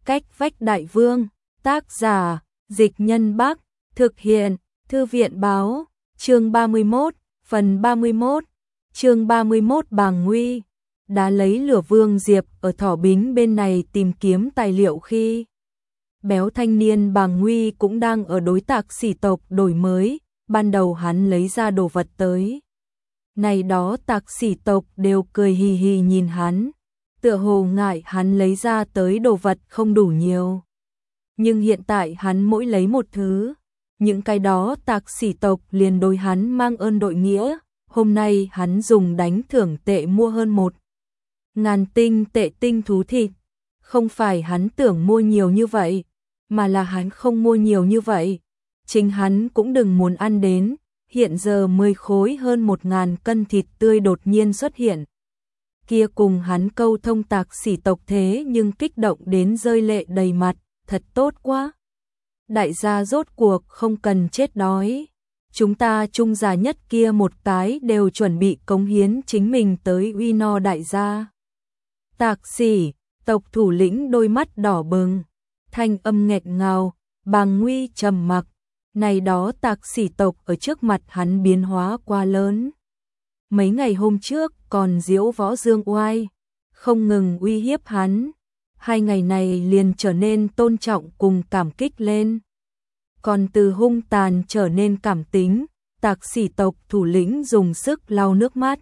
Cách vách đại vương, tác giả, Dịch Nhân Bắc, thực hiện, Thư viện báo, chương 31, phần 31, chương 31 Bàng Nguy, đã lấy lửa Vương Diệp ở Thỏ Bính bên này tìm kiếm tài liệu khi béo thanh niên Bàng Nguy cũng đang ở đối tạc sỉ tộc đổi mới, ban đầu hắn lấy ra đồ vật tới. Này đó tạc sỉ tộc đều cười hì hì nhìn hắn, tựa hồ ngại hắn lấy ra tới đồ vật không đủ nhiều. Nhưng hiện tại hắn mỗi lấy một thứ, những cái đó tạc sỉ tộc liền đối hắn mang ơn đội nghĩa, hôm nay hắn dùng đánh thưởng tệ mua hơn 1.000 tinh tệ tinh thú thịt, không phải hắn tưởng mua nhiều như vậy, mà là hắn không mua nhiều như vậy, chính hắn cũng đừng muốn ăn đến, hiện giờ 10 khối hơn 1.000 cân thịt tươi đột nhiên xuất hiện. Kia cùng hắn câu thông tạc sỉ tộc thế nhưng kích động đến rơi lệ đầy mặt, thật tốt quá. Đại gia rốt cuộc không cần chết đói. Chúng ta trung già nhất kia một cái đều chuẩn bị cống hiến chính mình tới uy no đại gia. Tạc sỉ, tộc thủ lĩnh đôi mắt đỏ bừng, thanh âm nghẹt ngào, Bàng Nguy trầm mặc. Này đó tạc sỉ tộc ở trước mặt hắn biến hóa quá lớn. Mấy ngày hôm trước còn diễu võ dương oai, không ngừng uy hiếp hắn. 2 ngày này liền trở nên tôn trọng cùng cảm kích lên. Còn từ hung tàn trở nên cảm tính, tạc sỉ tộc thủ lĩnh dùng sức lau nước mắt.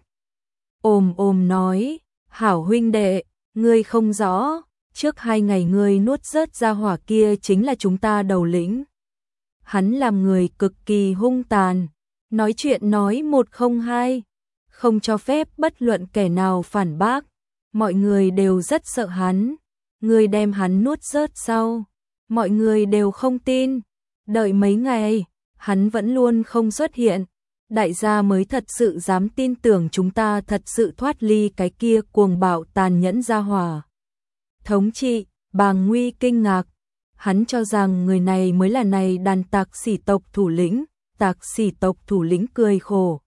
Ôm nói, hảo huynh đệ, ngươi không rõ, trước 2 ngày ngươi nuốt rớt ra hỏa kia chính là chúng ta đầu lĩnh. Hắn làm người cực kỳ hung tàn, nói chuyện nói 102, không cho phép bất luận kẻ nào phản bác, mọi người đều rất sợ hắn. Người đem hắn nuốt rớt sau, mọi người đều không tin, đợi mấy ngày, hắn vẫn luôn không xuất hiện, đại gia mới thật sự dám tin tưởng chúng ta thật sự thoát ly cái kia cuồng bạo tàn nhẫn gia hỏa. Thống trị, Bàng Nguy kinh ngạc, hắn cho rằng người này mới là này đàn tạc sỉ tộc thủ lĩnh, tạc sỉ tộc thủ lĩnh cười khổ.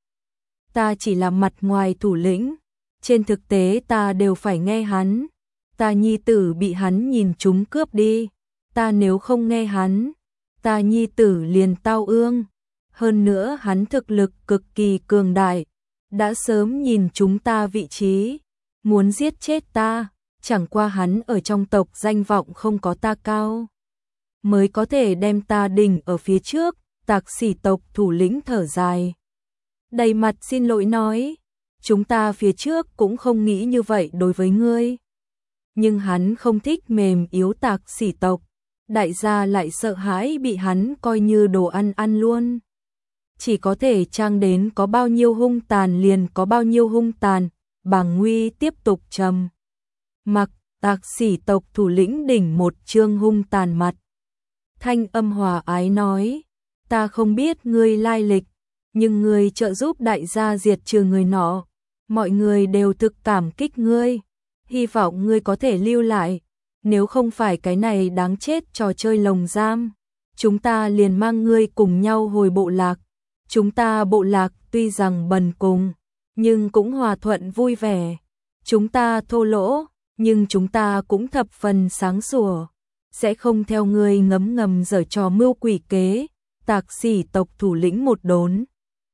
Ta chỉ là mặt ngoài thủ lĩnh, trên thực tế ta đều phải nghe hắn. Ta nhi tử bị hắn nhìn chúng cướp đi, ta nếu không nghe hắn, ta nhi tử liền tao ương. Hơn nữa hắn thực lực cực kỳ cường đại, đã sớm nhìn chúng ta vị trí, muốn giết chết ta, chẳng qua hắn ở trong tộc danh vọng không có ta cao, mới có thể đem ta đỉnh ở phía trước. Tạc sỉ tộc thủ lĩnh thở dài, đầy mặt xin lỗi nói, chúng ta phía trước cũng không nghĩ như vậy đối với ngươi. Nhưng hắn không thích mềm yếu tạc sỉ tộc, đại gia lại sợ hãi bị hắn coi như đồ ăn luôn. Chỉ có thể trang đến có bao nhiêu hung tàn liền có bao nhiêu hung tàn. Bàng Nguy tiếp tục trầm mặc, tạc sỉ tộc thủ lĩnh đỉnh một trương hung tàn mặt. Thanh âm hòa ái nói, ta không biết ngươi lai lịch, nhưng ngươi trợ giúp đại gia diệt trừ người nọ, mọi người đều thực cảm kích ngươi. Hy vọng ngươi có thể lưu lại, nếu không phải cái này đáng chết trò chơi lồng giam, chúng ta liền mang ngươi cùng nhau hồi bộ lạc. Chúng ta bộ lạc tuy rằng bần cùng, nhưng cũng hòa thuận vui vẻ. Chúng ta thô lỗ, nhưng chúng ta cũng thập phần sáng sủa, sẽ không theo ngươi ngấm giở trò mưu quỷ kế. Tạc sỉ tộc thủ lĩnh một đốn,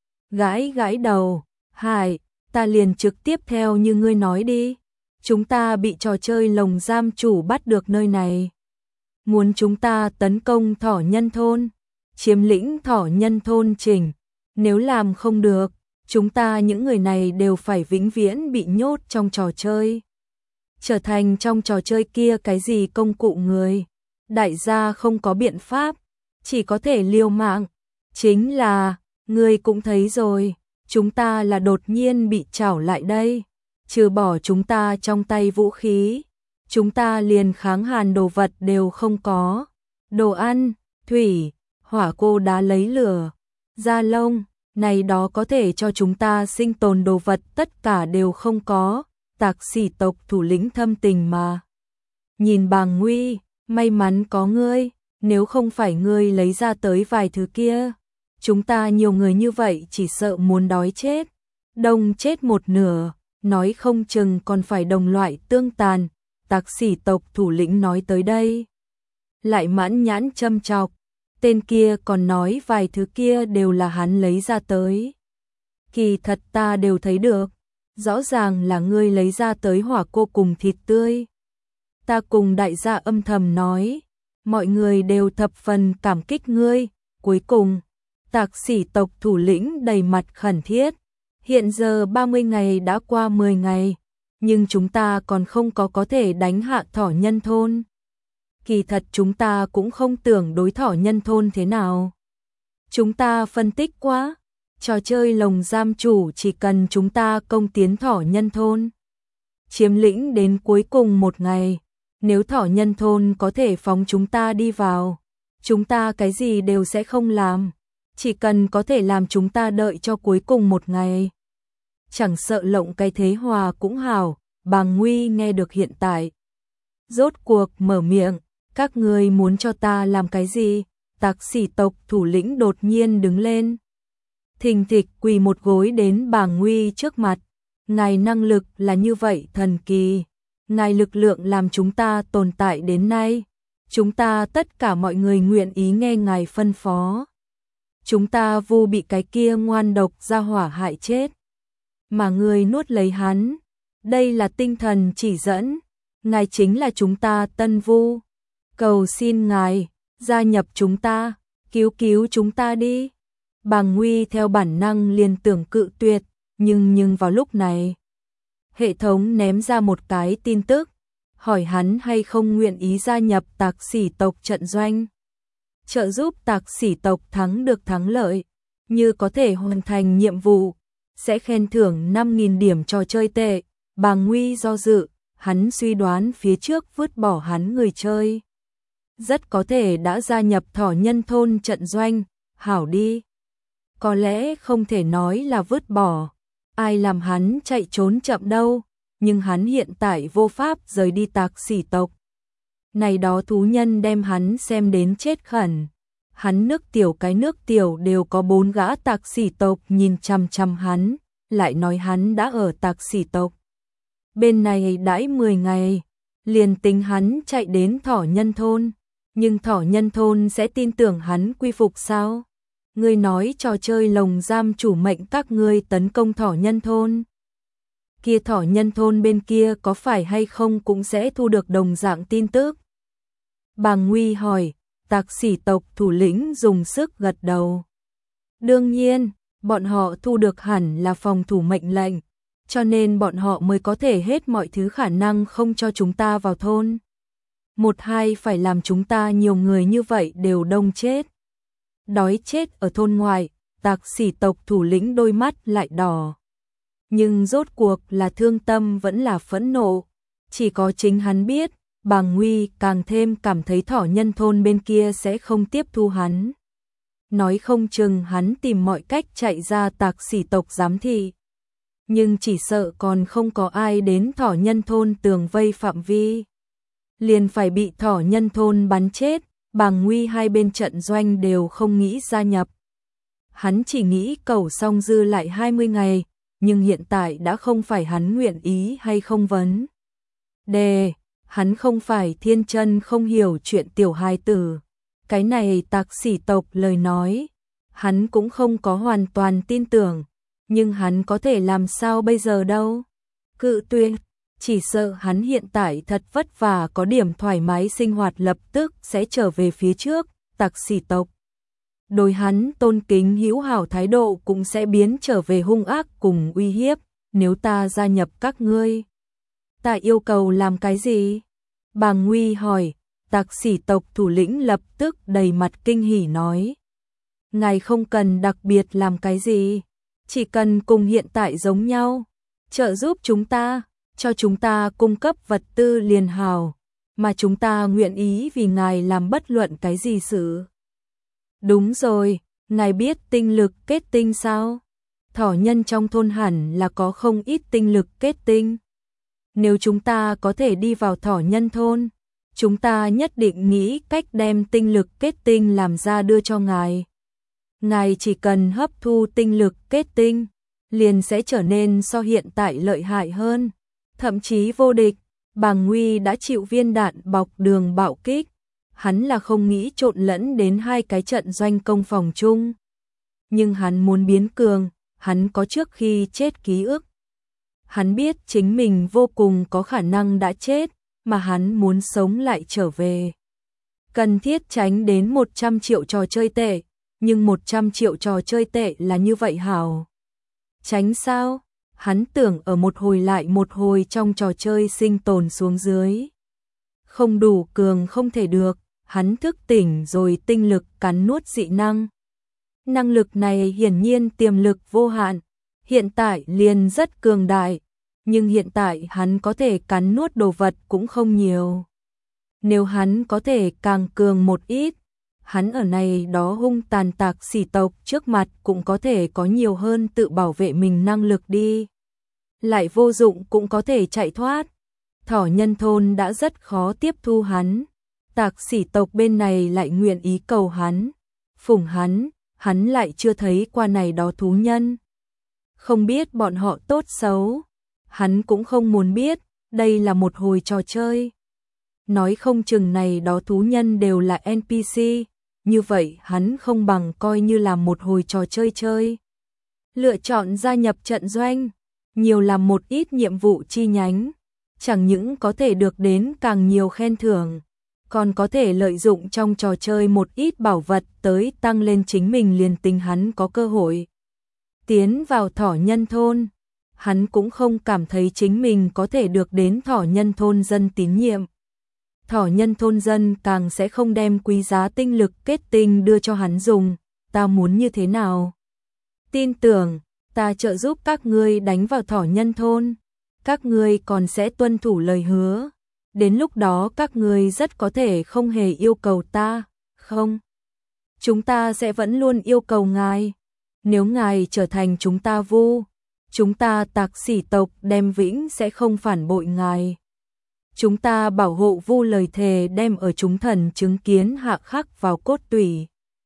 gãi đầu, hại, ta liền trực tiếp theo như ngươi nói đi. Chúng ta bị trò chơi lồng giam chủ bắt được nơi này, muốn chúng ta tấn công Thỏ Nhân thôn, chiếm lĩnh Thỏ Nhân thôn chỉnh. Nếu làm không được, chúng ta những người này đều phải vĩnh viễn bị nhốt trong trò chơi, trở thành trong trò chơi kia cái gì công cụ người. Đại gia không có biện pháp, chỉ có thể liều mạng. Chính là, ngươi cũng thấy rồi, chúng ta là đột nhiên bị trảo lại đây. Trừ bỏ chúng ta trong tay vũ khí, chúng ta liền kháng hàn đồ vật đều không có. Đồ ăn, thủy, hỏa cô đá lấy lửa, da lông, này đó có thể cho chúng ta sinh tồn đồ vật tất cả đều không có. Tạc sỉ tộc thủ lĩnh thâm tình mà nhìn Bàng Nguy, may mắn có ngươi, nếu không phải ngươi lấy ra tới vài thứ kia, chúng ta nhiều người như vậy chỉ sợ muốn đói chết, đông chết một nửa. Nói không chừng còn phải đồng loại tương tàn. Tạc sỉ tộc thủ lĩnh nói tới đây, lại mãn nhãn châm chọc. Tên kia còn nói vài thứ kia đều là hắn lấy ra tới. Kỳ thật ta đều thấy được, rõ ràng là ngươi lấy ra tới hỏa cô cùng thịt tươi. Ta cùng đại gia âm thầm nói, mọi người đều thập phần cảm kích ngươi. Cuối cùng, Tạc Sỉ tộc thủ lĩnh đầy mặt khẩn thiết. Hiện giờ 30 ngày đã qua 10 ngày, nhưng chúng ta còn không có thể đánh hạ Thỏ Nhân thôn. Kỳ thật chúng ta cũng không tưởng đối Thỏ Nhân thôn thế nào. Chúng ta phân tích quá, trò chơi lồng giam chủ chỉ cần chúng ta công tiến Thỏ Nhân thôn, chiếm lĩnh đến cuối cùng một ngày, nếu Thỏ Nhân thôn có thể phóng chúng ta đi vào, chúng ta cái gì đều sẽ không làm, chỉ cần có thể làm chúng ta đợi cho cuối cùng một ngày. Chẳng sợ lộng cái thế hòa cũng hảo. Bàng Nguy nghe được hiện tại, rốt cuộc mở miệng, các ngươi muốn cho ta làm cái gì? Tạc Sỉ tộc thủ lĩnh đột nhiên đứng lên, thình thịch quỳ một gối đến Bàng Nguy trước mặt. Ngài năng lực là như vậy thần kỳ, ngài lực lượng làm chúng ta tồn tại đến nay, chúng ta tất cả mọi người nguyện ý nghe ngài phân phó. Chúng ta vu bị cái kia ngoan độc ra hỏa hại chết, mà người nuốt lấy hắn. Đây là tinh thần chỉ dẫn, ngài chính là chúng ta tân vu. Cầu xin ngài, gia nhập chúng ta, cứu chúng ta đi. Bàng Nguy theo bản năng liền tưởng cự tuyệt, nhưng vào lúc này, hệ thống ném ra một cái tin tức, hỏi hắn hay không nguyện ý gia nhập Tạc Sỉ tộc trận doanh. Trợ giúp Tạc Sỉ tộc thắng được thắng lợi, như có thể hoàn thành nhiệm vụ, sẽ khen thưởng 5.000 điểm trò chơi tệ. Bàng Nguy do dự, hắn suy đoán phía trước vứt bỏ hắn người chơi rất có thể đã gia nhập Thỏ Nhân thôn trận doanh. Hảo đi, có lẽ không thể nói là vứt bỏ, ai làm hắn chạy trốn chậm đâu, nhưng hắn hiện tại vô pháp rời đi Tạc Sỉ tộc. Này đó thú nhân đem hắn xem đến chết khẩn, hắn nước tiểu đều có 4 gã Tạc Sỉ tộc nhìn chằm chằm hắn, lại nói hắn đã ở Tạc Sỉ tộc bên này đãi 10 ngày, liền tính hắn chạy đến Thỏ Nhân thôn, nhưng Thỏ Nhân thôn sẽ tin tưởng hắn quy phục sao? Ngươi nói trò chơi lồng giam chủ mệnh các ngươi tấn công Thỏ Nhân thôn, kia Thỏ Nhân thôn bên kia có phải hay không cũng sẽ thu được đồng dạng tin tức? Bàng Nguy hỏi. Tạc Sỉ tộc thủ lĩnh dùng sức gật đầu. Đương nhiên, bọn họ thu được hẳn là phòng thủ mệnh lệnh, cho nên bọn họ mới có thể hết mọi thứ khả năng không cho chúng ta vào thôn. Một hai phải làm chúng ta nhiều người như vậy đều đông chết, đói chết ở thôn ngoài. Tạc Sỉ tộc thủ lĩnh đôi mắt lại đỏ. Nhưng rốt cuộc là thương tâm vẫn là phẫn nộ, chỉ có chính hắn biết. Bàng Nguy càng thêm cảm thấy Thỏ Nhân thôn bên kia sẽ không tiếp thu hắn. Nói không chừng hắn tìm mọi cách chạy ra Tạc Sỉ tộc giám thị. Nhưng chỉ sợ còn không có ai đến Thỏ Nhân thôn tường vây phạm vi, liền phải bị Thỏ Nhân thôn bắn chết. Bàng Nguy hai bên trận doanh đều không nghĩ gia nhập. Hắn chỉ nghĩ cầu xong dư lại 20 ngày, nhưng hiện tại đã không phải hắn nguyện ý hay không vấn đề. Hắn không phải thiên chân không hiểu chuyện tiểu hài tử. Cái này Tạc Sỉ tộc lời nói, hắn cũng không có hoàn toàn tin tưởng, nhưng hắn có thể làm sao bây giờ đâu? Cự tuyệt, chỉ sợ hắn hiện tại thật vất vả có điểm thoải mái sinh hoạt lập tức sẽ trở về phía trước. Tạc Sỉ tộc đối hắn tôn kính hữu hảo thái độ cũng sẽ biến trở về hung ác cùng uy hiếp. Nếu ta gia nhập các ngươi, ta yêu cầu làm cái gì? Bàng Nguy hỏi. Tạc Sỉ tộc thủ lĩnh lập tức đầy mặt kinh hỉ nói. Ngài không cần đặc biệt làm cái gì, chỉ cần cùng hiện tại giống nhau, trợ giúp chúng ta, cho chúng ta cung cấp vật tư liền hào, mà chúng ta nguyện ý vì ngài làm bất luận cái gì sự. Đúng rồi, ngài biết tinh lực kết tinh sao? Thỏ nhân trong thôn hẳn là có không ít tinh lực kết tinh. Nếu chúng ta có thể đi vào Thỏ Nhân thôn, chúng ta nhất định nghĩ cách đem tinh lực kết tinh làm ra đưa cho ngài. Ngài chỉ cần hấp thu tinh lực kết tinh, liền sẽ trở nên so hiện tại lợi hại hơn, thậm chí vô địch. Bàng Nguy đã chịu viên đạn bọc đường bạo kích, hắn là không nghĩ trộn lẫn đến hai cái trận doanh công phòng chung. Nhưng hắn muốn biến cường, hắn có trước khi chết ký ức. Hắn biết chính mình vô cùng có khả năng đã chết, mà hắn muốn sống lại trở về. Cần thiết tránh đến 100 triệu trò chơi tệ, nhưng 100 triệu trò chơi tệ là như vậy hảo. Tránh sao? Hắn tưởng ở một hồi lại một hồi trong trò chơi sinh tồn xuống dưới. Không đủ cường không thể được, hắn thức tỉnh rồi tinh lực cắn nuốt dị năng. Năng lực này hiển nhiên tiềm lực vô hạn, hiện tại liền rất cường đại, nhưng hiện tại hắn có thể cắn nuốt đồ vật cũng không nhiều. Nếu hắn có thể càng cường một ít, hắn ở này đó hung tàn tạc sỉ tộc trước mặt cũng có thể có nhiều hơn tự bảo vệ mình năng lực đi. Lại vô dụng cũng có thể chạy thoát. Thỏ nhân thôn đã rất khó tiếp thu hắn. Tạc sỉ tộc bên này lại nguyện ý cầu hắn, phụng hắn lại chưa thấy qua này đó thú nhân. Không biết bọn họ tốt xấu, hắn cũng không muốn biết, đây là một hồi trò chơi. Nói không chừng này đó thú nhân đều là NPC, như vậy hắn không bằng coi như là một hồi trò chơi chơi. Lựa chọn gia nhập trận doanh, nhiều làm một ít nhiệm vụ chi nhánh, chẳng những có thể được đến càng nhiều khen thưởng, còn có thể lợi dụng trong trò chơi một ít bảo vật tới tăng lên chính mình, liền tính hắn có cơ hội tiến vào thỏ nhân thôn. Hắn cũng không cảm thấy chính mình có thể được đến thỏ nhân thôn dân tín nhiệm. Thỏ nhân thôn dân càng sẽ không đem quý giá tinh lực kết tinh đưa cho hắn dùng. Ta muốn như thế nào? Tin tưởng, ta trợ giúp các ngươi đánh vào thỏ nhân thôn. Các ngươi còn sẽ tuân thủ lời hứa. Đến lúc đó các ngươi rất có thể không hề yêu cầu ta, không? Chúng ta sẽ vẫn luôn yêu cầu ngài. Nếu ngài trở thành chúng ta vu, chúng ta tạc sỉ tộc đem vĩnh sẽ không phản bội ngài. Chúng ta bảo hộ vu lời thề đem ở chúng thần chứng kiến hạ khắc vào cốt tủy.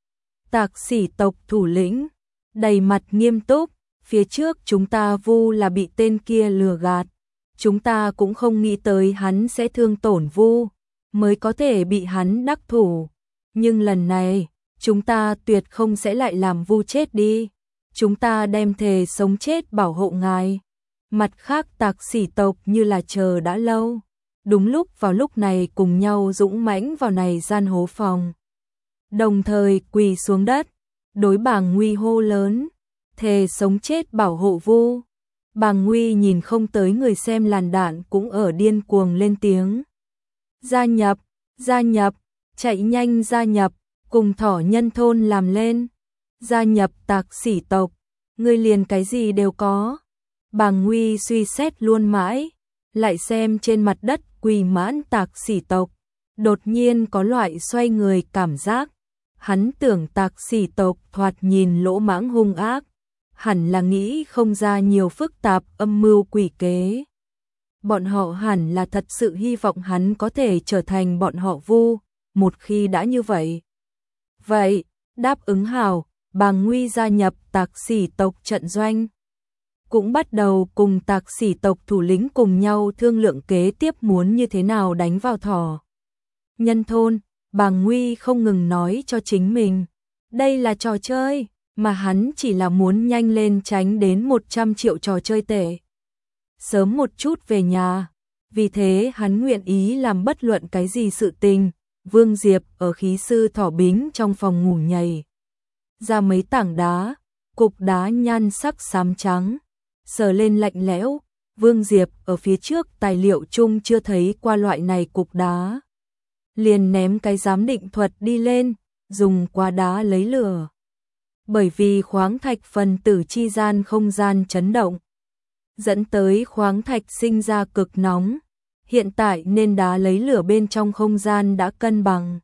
Tạc sỉ tộc thủ lĩnh, đầy mặt nghiêm túc, phía trước chúng ta vu là bị tên kia lừa gạt. Chúng ta cũng không nghĩ tới hắn sẽ thương tổn vu, mới có thể bị hắn đắc thủ. Nhưng lần này, chúng ta tuyệt không sẽ lại làm vu chết đi. Chúng ta đem thề sống chết bảo hộ ngài. Mặt khác tạc sỉ tộc như là chờ đã lâu. Đúng lúc vào lúc này cùng nhau dũng mãnh vào này gian hố phòng. Đồng thời quỳ xuống đất, đối Bàng Nguy hô lớn, thề sống chết bảo hộ vu. Bàng Nguy nhìn không tới người xem làn đạn cũng ở điên cuồng lên tiếng. Gia nhập, chạy nhanh gia nhập, cùng thỏ nhân thôn làm lên. Gia nhập tạc sỉ tộc, ngươi liền cái gì đều có. Bàng Nguy suy xét luôn mãi, lại xem trên mặt đất quỳ mãn tạc sỉ tộc, đột nhiên có loại xoay người cảm giác. Hắn tưởng tạc sỉ tộc thoạt nhìn lỗ mãng hung ác, hẳn là nghĩ không ra nhiều phức tạp âm mưu quỷ kế. Bọn họ hẳn là thật sự hy vọng hắn có thể trở thành bọn họ vu, một khi đã như vậy. Vậy, đáp ứng hảo, Bàng Nguy gia nhập tạc sỉ tộc trận doanh. Cũng bắt đầu cùng tạc sỉ tộc thủ lĩnh cùng nhau thương lượng kế tiếp muốn như thế nào đánh vào thỏ nhân thôn. Bàng Nguy không ngừng nói cho chính mình, đây là trò chơi, mà hắn chỉ là muốn nhanh lên tránh đến 100 triệu trò chơi tệ. Sớm một chút về nhà, vì thế hắn nguyện ý làm bất luận cái gì sự tình. Vương Diệp ở khí sư thỏ bính trong phòng ngủ nhảy ra mấy tảng đá, cục đá nhan sắc xám trắng, sờ lên lạnh lẽo. Vương Diệp ở phía trước tài liệu chung chưa thấy qua loại này cục đá, liền ném cái giám định thuật đi lên, dùng quá đá lấy lửa. Bởi vì khoáng thạch phần tử chi gian không gian chấn động, dẫn tới khoáng thạch sinh ra cực nóng. Hiện tại nên đá lấy lửa bên trong không gian đã cân bằng,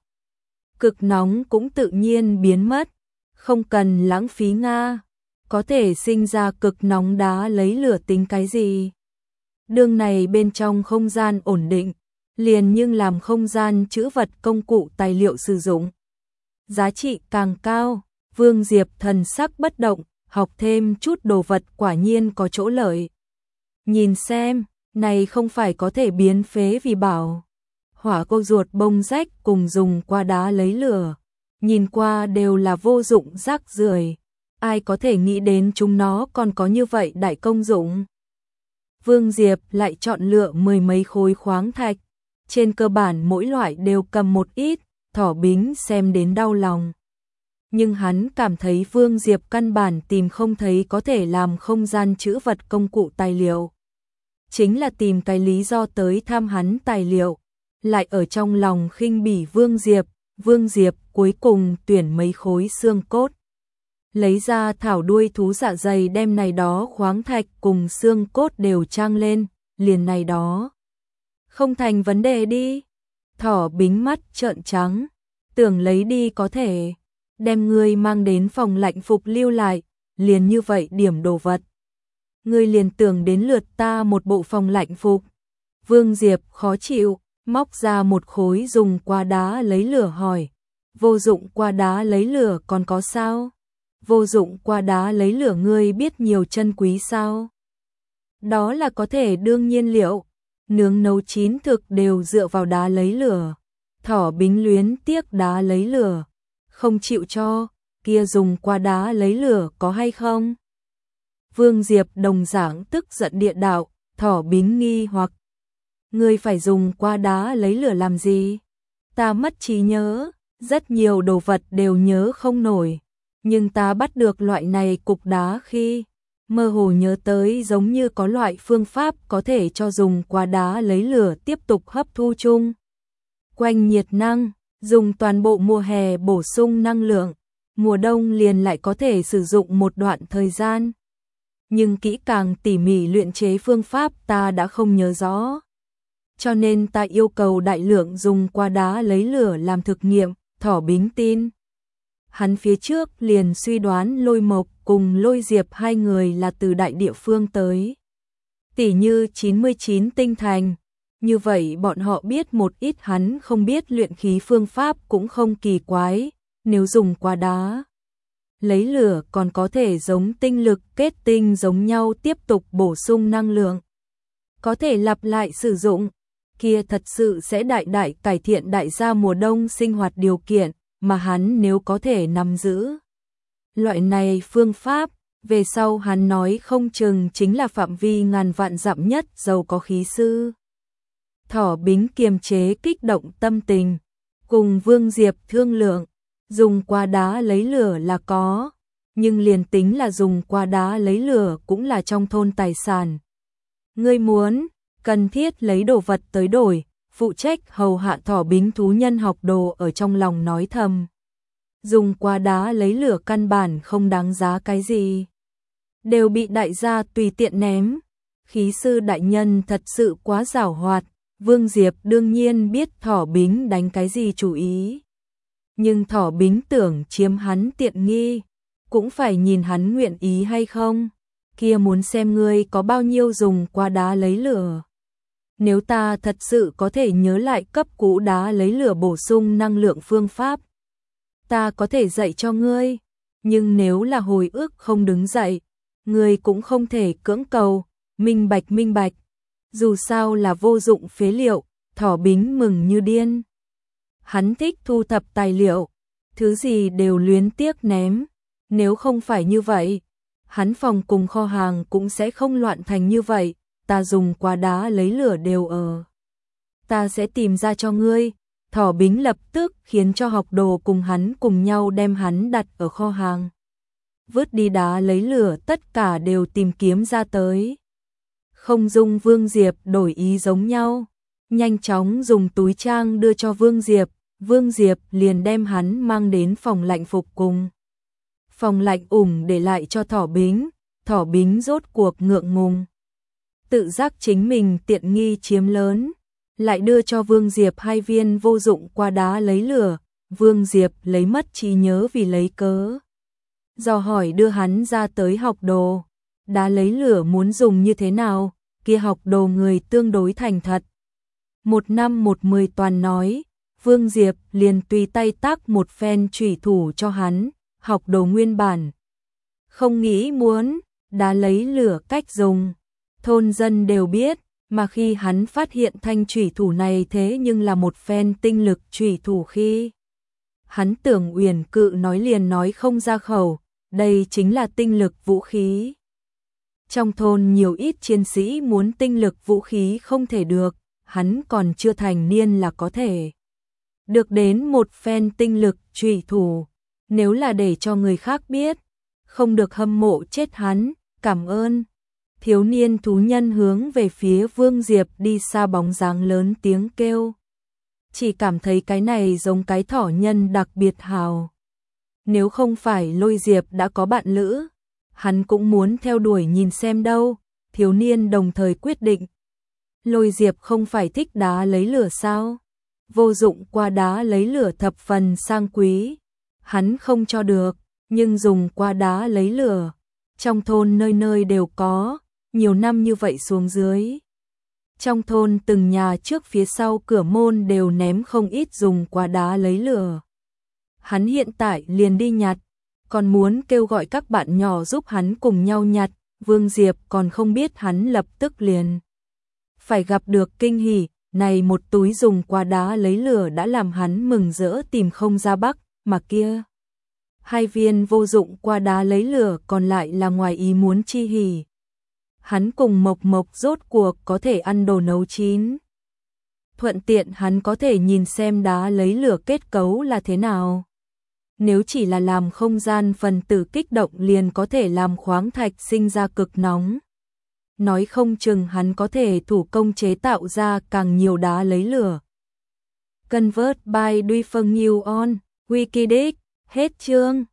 cực nóng cũng tự nhiên biến mất, không cần lãng phí Nga. Có thể sinh ra cực nóng đá lấy lửa tính cái gì? Đường này bên trong không gian ổn định, liền nhưng làm không gian trữ vật công cụ tài liệu sử dụng. Giá trị càng cao, Vương Diệp thần sắc bất động, học thêm chút đồ vật quả nhiên có chỗ lợi. Nhìn xem, này không phải có thể biến phế vì bảo. hỏa cô ruột bông rách cùng dùng qua đá lấy lửa, nhìn qua đều là vô dụng rác rưởi, ai có thể nghĩ đến chúng nó còn có như vậy đại công dụng. Vương Diệp lại chọn lựa 10 mấy khối khoáng thạch, trên cơ bản mỗi loại đều cầm một ít, Thỏ Bính xem đến đau lòng. Nhưng hắn cảm thấy Vương Diệp căn bản tìm không thấy có thể làm không gian trữ vật công cụ tài liệu. Chính là tìm cái lý do tới thăm hắn tài liệu, lại ở trong lòng khinh bỉ Vương Diệp cuối cùng tuyển mấy khối xương cốt. Lấy ra thảo đuôi thú dạ dày đem này đó khoáng thạch cùng xương cốt đều trang lên, liền này đó. Không thành vấn đề đi. Thỏ Bính mắt trợn trắng, tưởng lấy đi có thể, đem ngươi mang đến phòng lạnh phục lưu lại, liền như vậy điểm đồ vật. Ngươi liền tưởng đến lượt ta một bộ phòng lạnh phục. Vương Diệp khó chịu, móc ra một khối dùng qua đá lấy lửa hỏi, vô dụng qua đá lấy lửa còn có sao? Vô dụng qua đá lấy lửa ngươi biết nhiều chân quý sao? Đó là có thể đương nhiên liệu, nướng nấu chín thực đều dựa vào đá lấy lửa. Thỏ Bính luyến tiếc đá lấy lửa, không chịu cho, kia dùng qua đá lấy lửa có hay không? Vương Diệp đồng dạng tức giận địa đạo, Thỏ Bính nghi hoặc, ngươi phải dùng qua đá lấy lửa làm gì? Ta mất trí nhớ, rất nhiều đồ vật đều nhớ không nổi, nhưng ta bắt được loại này cục đá khi mơ hồ nhớ tới giống như có loại phương pháp có thể cho dùng qua đá lấy lửa tiếp tục hấp thu chung quanh nhiệt năng, dùng toàn bộ mùa hè bổ sung năng lượng, mùa đông liền lại có thể sử dụng một đoạn thời gian. Nhưng kỹ càng tỉ mỉ luyện chế phương pháp ta đã không nhớ rõ. Cho nên ta yêu cầu đại lượng dùng qua đá lấy lửa làm thực nghiệm, Thỏ Bính tin. Hắn phía trước liền suy đoán Lôi Mộc cùng Lôi Diệp hai người là từ đại địa phương tới. Tỉ như 99 tinh thành, như vậy bọn họ biết một ít hắn không biết luyện khí phương pháp cũng không kỳ quái, nếu dùng qua đá lấy lửa còn có thể giống tinh lực kết tinh giống nhau tiếp tục bổ sung năng lượng. Có thể lặp lại sử dụng, kia thật sự sẽ đại đại cải thiện đại gia mùa đông sinh hoạt điều kiện, mà hắn nếu có thể nắm giữ loại này phương pháp, về sau hắn nói không chừng chính là phạm vi ngàn vạn dặm nhất giàu có khí sư. Thỏ Bính kiềm chế kích động tâm tình, cùng Vương Diệp thương lượng, dùng qua đá lấy lửa là có, nhưng liền tính là dùng qua đá lấy lửa cũng là trong thôn tài sản. Ngươi muốn, cần thiết lấy đồ vật tới đổi, phụ trách hầu hạ Thỏ Bính thú nhân học đồ ở trong lòng nói thầm. Dùng qua đá lấy lửa căn bản không đáng giá cái gì, đều bị đại gia tùy tiện ném. Khí sư đại nhân thật sự quá giảo hoạt, Vương Diệp đương nhiên biết Thỏ Bính đánh cái gì chủ ý. Nhưng Thỏ Bính tưởng chiếm hắn tiện nghi, cũng phải nhìn hắn nguyện ý hay không. Kia muốn xem ngươi có bao nhiêu dùng qua đá lấy lửa. Nếu ta thật sự có thể nhớ lại cấp cũ đá lấy lửa bổ sung năng lượng phương pháp, ta có thể dạy cho ngươi, nhưng nếu là hồi ức không đứng dậy, ngươi cũng không thể cưỡng cầu, minh bạch. Dù sao là vô dụng phế liệu, Thỏ Bính mừng như điên. Hắn thích thu thập tài liệu, thứ gì đều luyến tiếc ném, nếu không phải như vậy, hắn phòng cùng kho hàng cũng sẽ không loạn thành như vậy, ta dùng qua đá lấy lửa đều ở. Ta sẽ tìm ra cho ngươi. Thỏ Bính lập tức khiến cho học đồ cùng hắn cùng nhau đem hắn đặt ở kho hàng. Vứt đi đá lấy lửa tất cả đều tìm kiếm ra tới. Không dung Vương Diệp đổi ý giống nhau. Nhanh chóng dùng túi trang đưa cho Vương Diệp liền đem hắn mang đến phòng lạnh phục cùng. Phòng lạnh để lại cho Thỏ Bính rốt cuộc ngượng ngùng. Tự giác chính mình tiện nghi chiếm lớn. Lại đưa cho Vương Diệp 2 viên vô dụng qua đá lấy lửa, Vương Diệp lấy mất trí nhớ vì lấy cớ. Dò hỏi đưa hắn ra tới học đồ, đá lấy lửa muốn dùng như thế nào, kia học đồ người tương đối thành thật. 1 năm 1 10 toàn nói, Vương Diệp liền tùy tay tác một phen chủy thủ cho hắn, học đồ nguyên bản. Không nghĩ muốn, đá lấy lửa cách dùng, thôn dân đều biết. Mà khi hắn phát hiện thanh chủy thủ này thế nhưng là một phen tinh lực chủy thủ khi hắn tưởng Uyển Cự nói liền nói không ra khẩu, đây chính là tinh lực vũ khí. Trong thôn nhiều ít chiến sĩ muốn tinh lực vũ khí không thể được, hắn còn chưa thành niên là có thể được đến một phen tinh lực chủy thủ, nếu là để cho người khác biết, không được hâm mộ chết hắn, cảm ơn. Thiếu niên thú nhân hướng về phía Vương Diệp đi xa bóng dáng lớn tiếng kêu. Chỉ cảm thấy cái này giống cái thỏ nhân đặc biệt hào. Nếu không phải Lôi Diệp đã có bạn lữ, hắn cũng muốn theo đuổi nhìn xem đâu. Thiếu niên đồng thời quyết định. Lôi Diệp không phải thích đá lấy lửa sao? Vô dụng qua đá lấy lửa thập phần sang quý. Hắn không cho được, nhưng dùng qua đá lấy lửa. Trong thôn nơi nơi đều có, nhiều năm như vậy xuống dưới. Trong thôn từng nhà trước phía sau cửa môn đều ném không ít dùng qua đá lấy lửa. Hắn hiện tại liền đi nhặt, còn muốn kêu gọi các bạn nhỏ giúp hắn cùng nhau nhặt. Vương Diệp còn không biết hắn lập tức liền phải gặp được kinh hỉ, này một túi dùng qua đá lấy lửa đã làm hắn mừng rỡ tìm không ra bắc, mà kia. 2 viên vô dụng qua đá lấy lửa còn lại là ngoài ý muốn chi hỉ. Hắn cùng Mộc Mộc rốt cuộc có thể ăn đồ nấu chín. Thuận tiện hắn có thể nhìn xem đá lấy lửa kết cấu là thế nào. Nếu chỉ là làm không gian phần tử kích động liền có thể làm khoáng thạch sinh ra cực nóng. Nói không chừng hắn có thể thủ công chế tạo ra càng nhiều đá lấy lửa. Convert by Duy Phân New On, Wikidic, hết chương.